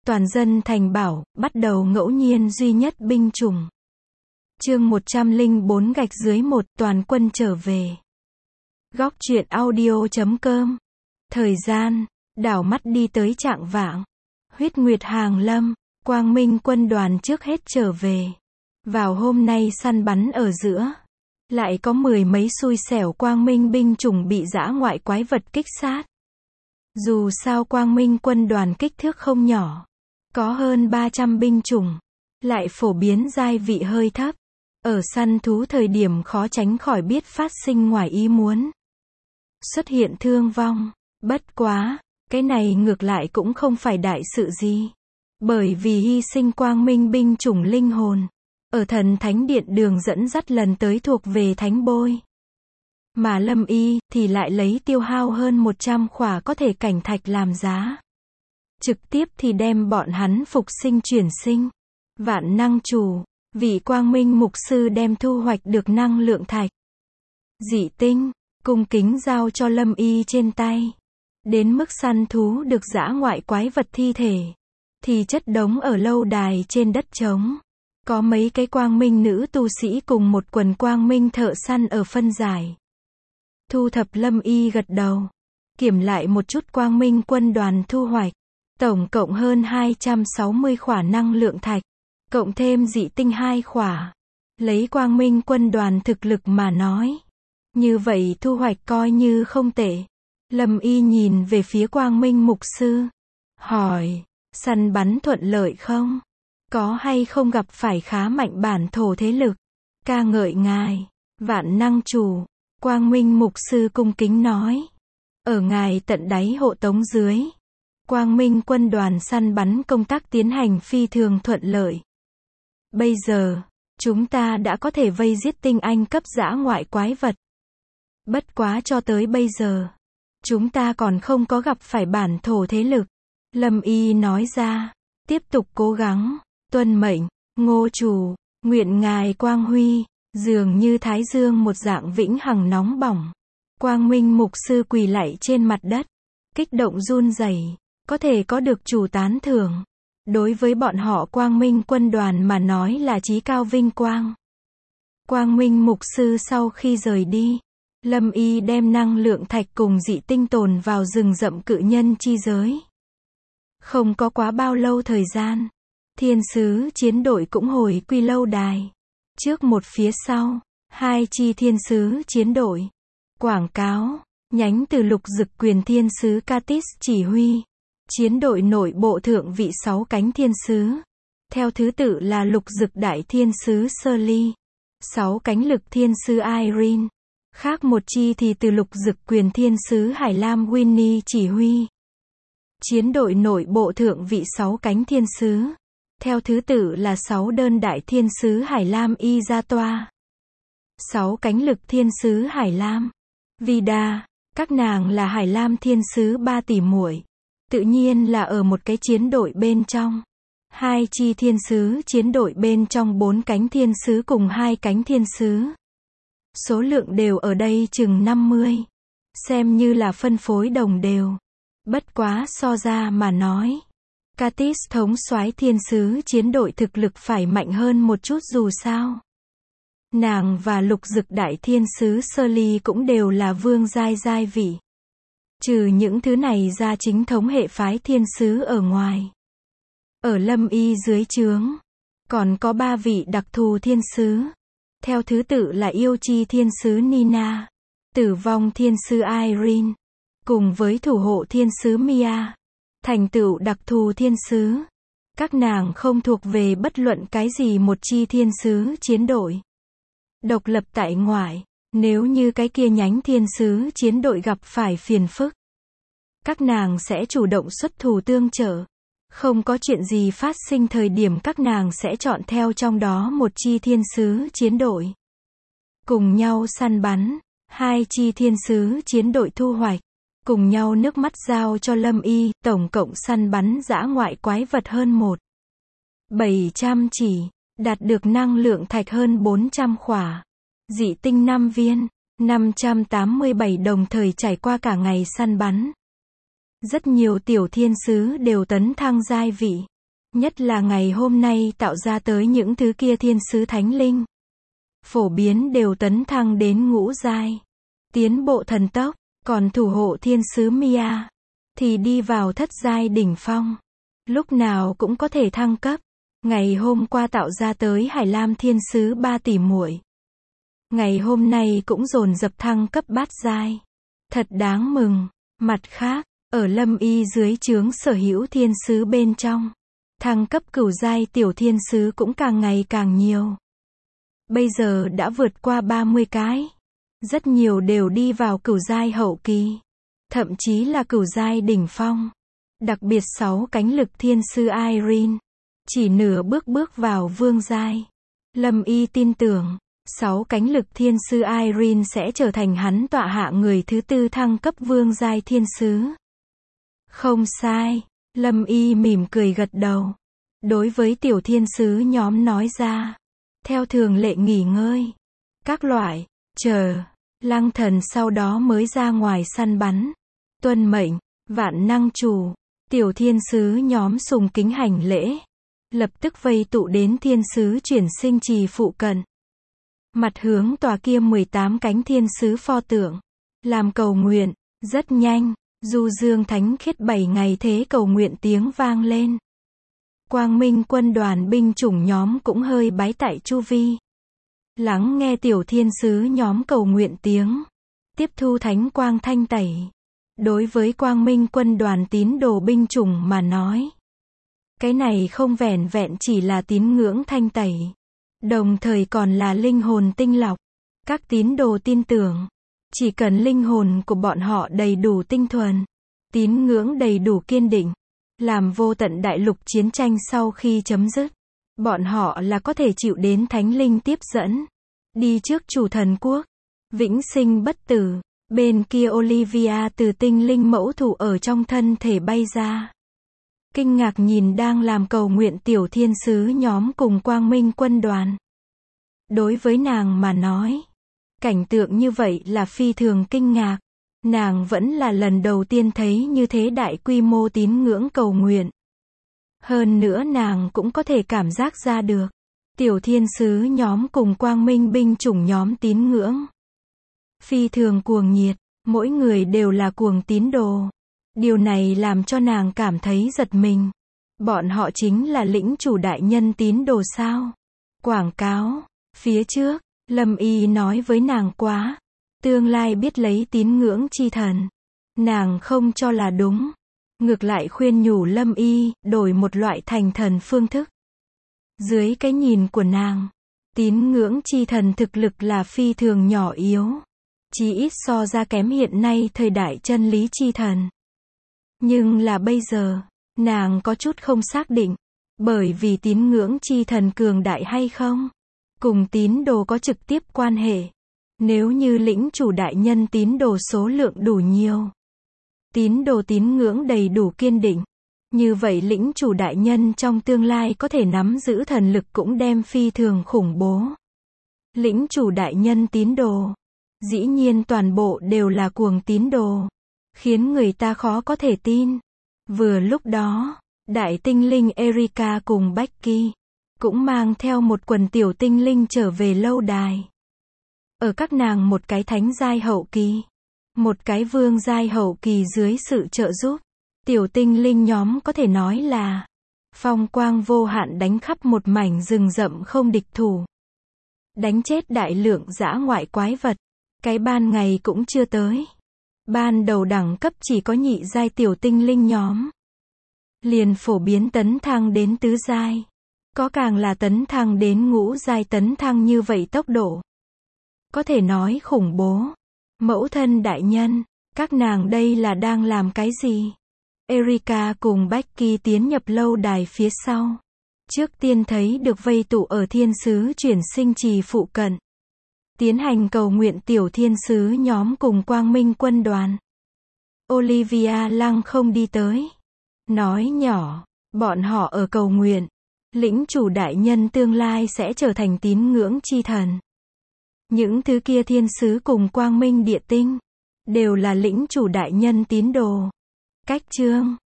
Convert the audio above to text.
Toàn dân thành bảo, bắt đầu ngẫu nhiên duy nhất binh chủng. Chương 104-1, toàn quân trở về. Góc truyện audio.com. Thời gian, đảo mắt đi tới chạng vạng. Huyết nguyệt hàng lâm, quang minh quân đoàn trước hết trở về. Vào hôm nay săn bắn ở giữa. Lại có mười mấy xui xẻo quang minh binh chủng bị dã ngoại quái vật kích sát. Dù sao quang minh quân đoàn kích thước không nhỏ. Có hơn 300 binh chủng. Lại phổ biến giai vị hơi thấp. Ở săn thú thời điểm khó tránh khỏi biết phát sinh ngoài ý muốn. Xuất hiện thương vong. Bất quá, cái này ngược lại cũng không phải đại sự gì. Bởi vì hy sinh quang minh binh chủng linh hồn. Ở thần thánh điện đường dẫn dắt lần tới thuộc về thánh bôi. Mà Lâm Y thì lại lấy tiêu hao hơn 100 khỏa có thể cảnh thạch làm giá. Trực tiếp thì đem bọn hắn phục sinh chuyển sinh. Vạn năng chủ, vị quang minh mục sư đem thu hoạch được năng lượng thạch. Dị tinh, cung kính giao cho Lâm Y trên tay. Đến mức săn thú được dã ngoại quái vật thi thể. Thì chất đống ở lâu đài trên đất trống. Có mấy cái quang minh nữ tu sĩ cùng một quần quang minh thợ săn ở phân giải. Thu thập Lâm Y gật đầu. Kiểm lại một chút quang minh quân đoàn thu hoạch. Tổng cộng hơn 260 khỏa năng lượng thạch. Cộng thêm dị tinh 2 khỏa. Lấy quang minh quân đoàn thực lực mà nói. Như vậy thu hoạch coi như không tệ. Lâm Y nhìn về phía quang minh mục sư. Hỏi, săn bắn thuận lợi không? Có hay không gặp phải khá mạnh bản thổ thế lực? Ca ngợi ngài, vạn năng chủ. Quang minh mục sư cung kính nói. Ở ngài tận đáy hộ tống dưới. Quang minh quân đoàn săn bắn công tác tiến hành phi thường thuận lợi. Bây giờ, chúng ta đã có thể vây giết tinh anh cấp dã ngoại quái vật. Bất quá cho tới bây giờ, chúng ta còn không có gặp phải bản thổ thế lực. Lâm Y nói ra, tiếp tục cố gắng, tuân mệnh, Ngô chủ, nguyện ngài quang huy, dường như thái dương một dạng vĩnh hằng nóng bỏng. Quang minh mục sư quỳ lạy trên mặt đất, kích động run rẩy, có thể có được chủ tán thưởng. Đối với bọn họ quang minh quân đoàn mà nói là chí cao vinh quang. Quang minh mục sư sau khi rời đi, Lâm Y đem năng lượng thạch cùng dị tinh tồn vào rừng rậm cự nhân chi giới. Không có quá bao lâu thời gian, thiên sứ chiến đội cũng hồi quy lâu đài. Trước một phía sau, hai chi thiên sứ chiến đội. Quảng cáo, nhánh từ lục dực quyền thiên sứ Katis chỉ huy. Chiến đội nội bộ thượng vị 6 cánh thiên sứ. Theo thứ tự là lục dực đại thiên sứ Shirley. 6 cánh lực thiên sứ Irene. Khác một chi thì từ lục dực quyền thiên sứ Hải Lam Winnie chỉ huy. Chiến đội nội bộ thượng vị 6 cánh thiên sứ. Theo thứ tự là 6 đơn đại thiên sứ Hải Lam Y Gia Toa. 6 cánh lực thiên sứ Hải Lam. Vida, các nàng là Hải Lam thiên sứ 3 tỷ muội. Tự nhiên là ở một cái chiến đội bên trong. 2 chi thiên sứ chiến đội bên trong 4 cánh thiên sứ cùng 2 cánh thiên sứ. Số lượng đều ở đây chừng 50. Xem như là phân phối đồng đều. Bất quá so ra mà nói. Katis thống soái thiên sứ chiến đội thực lực phải mạnh hơn một chút dù sao. Nàng và lục dực đại thiên sứ Shirley cũng đều là vương giai vị. Trừ những thứ này ra chính thống hệ phái thiên sứ ở ngoài. Ở Lâm Y dưới trướng, còn có 3 vị đặc thù thiên sứ. Theo thứ tự là yêu chi thiên sứ Nina, tử vong thiên sứ Irene, cùng với thủ hộ thiên sứ Mia. Thành tựu đặc thù thiên sứ. Các nàng không thuộc về bất luận cái gì một chi thiên sứ chiến đội. Độc lập tại ngoại, nếu như cái kia nhánh thiên sứ chiến đội gặp phải phiền phức. Các nàng sẽ chủ động xuất thủ tương trợ. Không có chuyện gì phát sinh thời điểm các nàng sẽ chọn theo trong đó một chi thiên sứ chiến đội. Cùng nhau săn bắn, 2 chi thiên sứ chiến đội thu hoạch. Cùng nhau nước mắt giao cho Lâm Y, tổng cộng săn bắn dã ngoại quái vật hơn 700 chỉ, đạt được năng lượng thạch hơn 400 khỏa. Dị tinh 5 viên, 587 đồng thời trải qua cả ngày săn bắn. Rất nhiều tiểu thiên sứ đều tấn thăng giai vị. Nhất là ngày hôm nay tạo ra tới những thứ kia thiên sứ thánh linh. Phổ biến đều tấn thăng đến ngũ giai. Tiến bộ thần tốc, còn thủ hộ thiên sứ Mia thì đi vào thất giai đỉnh phong. Lúc nào cũng có thể thăng cấp. Ngày hôm qua tạo ra tới Hải Lam thiên sứ 3 tỷ muội. Ngày hôm nay cũng dồn dập thăng cấp bát giai. Thật đáng mừng. Mặt khác, ở Lâm Y dưới trướng sở hữu thiên sứ bên trong, thăng cấp cửu giai tiểu thiên sứ cũng càng ngày càng nhiều. Bây giờ đã vượt qua 30 cái. Rất nhiều đều đi vào cửu giai hậu kỳ. Thậm chí là cửu giai đỉnh phong. Đặc biệt 6 cánh lực thiên sư Irene. Chỉ nửa bước vào vương giai. Lâm Y tin tưởng, 6 cánh lực thiên sư Irene sẽ trở thành hắn tọa hạ người thứ 4 thăng cấp vương giai thiên sứ. Không sai. Lâm Y mỉm cười gật đầu. Đối với tiểu thiên sứ nhóm nói ra. Theo thường lệ nghỉ ngơi. Các loại, chờ. Lăng thần sau đó mới ra ngoài săn bắn. Tuân mệnh, vạn năng chủ. Tiểu thiên sứ nhóm sùng kính hành lễ. Lập tức vây tụ đến thiên sứ chuyển sinh trì phụ cận. Mặt hướng tòa kia 18 cánh thiên sứ pho tượng. Làm cầu nguyện, rất nhanh. Du dương thánh khiết 7 ngày thế cầu nguyện tiếng vang lên. Quang Minh quân đoàn binh chủng nhóm cũng hơi bái tại chu vi. Lắng nghe tiểu thiên sứ nhóm cầu nguyện tiếng. Tiếp thu thánh quang thanh tẩy. Đối với Quang Minh quân đoàn tín đồ binh chủng mà nói. Cái này không vẻn vẹn chỉ là tín ngưỡng thanh tẩy. Đồng thời còn là linh hồn tinh lọc. Các tín đồ tin tưởng. Chỉ cần linh hồn của bọn họ đầy đủ tinh thuần. Tín ngưỡng đầy đủ kiên định. Làm vô tận đại lục chiến tranh sau khi chấm dứt. Bọn họ là có thể chịu đến thánh linh tiếp dẫn. Đi trước chủ thần quốc. Vĩnh sinh bất tử. Bên kia Olivia từ tinh linh mẫu thủ ở trong thân thể bay ra. Kinh ngạc nhìn đang làm cầu nguyện tiểu thiên sứ nhóm cùng Quang Minh quân đoàn. Đối với nàng mà nói. Cảnh tượng như vậy là phi thường kinh ngạc. Nàng vẫn là lần đầu tiên thấy như thế đại quy mô tín ngưỡng cầu nguyện. Hơn nữa nàng cũng có thể cảm giác ra được. Tiểu thiên sứ nhóm cùng Quang Minh binh chủng nhóm tín ngưỡng. Phi thường cuồng nhiệt, mỗi người đều là cuồng tín đồ. Điều này làm cho nàng cảm thấy giật mình. Bọn họ chính là lĩnh chủ đại nhân tín đồ sao? Quảng cáo, phía trước, Lâm Y nói với nàng quá. Tương lai biết lấy tín ngưỡng chi thần. Nàng không cho là đúng. Ngược lại khuyên nhủ Lâm Y, đổi một loại thành thần phương thức. Dưới cái nhìn của nàng, tín ngưỡng chi thần thực lực là phi thường nhỏ yếu. Chỉ ít so ra kém hiện nay thời đại chân lý chi thần. Nhưng là bây giờ, nàng có chút không xác định. Bởi vì tín ngưỡng chi thần cường đại hay không? Cùng tín đồ có trực tiếp quan hệ. Nếu như lĩnh chủ đại nhân tín đồ số lượng đủ nhiều. Tín đồ tín ngưỡng đầy đủ kiên định. Như vậy lĩnh chủ đại nhân trong tương lai có thể nắm giữ thần lực cũng đem phi thường khủng bố. Lĩnh chủ đại nhân tín đồ. Dĩ nhiên toàn bộ đều là cuồng tín đồ. Khiến người ta khó có thể tin. Vừa lúc đó, đại tinh linh Erika cùng Becky cũng mang theo một quần tiểu tinh linh trở về lâu đài. Ở các nàng một cái thánh giai hậu kỳ, một cái vương giai hậu kỳ dưới sự trợ giúp. Tiểu tinh linh nhóm có thể nói là phong quang vô hạn đánh khắp một mảnh rừng rậm không địch thủ. Đánh chết đại lượng dã ngoại quái vật. Cái ban ngày cũng chưa tới. Ban đầu đẳng cấp chỉ có nhị giai tiểu tinh linh nhóm. Liền phổ biến tấn thăng đến tứ giai. Có càng là tấn thăng đến ngũ giai tấn thăng như vậy tốc độ. Có thể nói khủng bố. Mẫu thân đại nhân, các nàng đây là đang làm cái gì? Erika cùng Becky tiến nhập lâu đài phía sau. Trước tiên thấy được vây tụ ở thiên sứ chuyển sinh trì phụ cận. Tiến hành cầu nguyện tiểu thiên sứ nhóm cùng Quang Minh quân đoàn. Olivia lăng không đi tới. Nói nhỏ, bọn họ ở cầu nguyện. Lĩnh chủ đại nhân tương lai sẽ trở thành tín ngưỡng chi thần. Những thứ kia thiên sứ cùng Quang Minh địa tinh. Đều là lĩnh chủ đại nhân tín đồ. Cách chương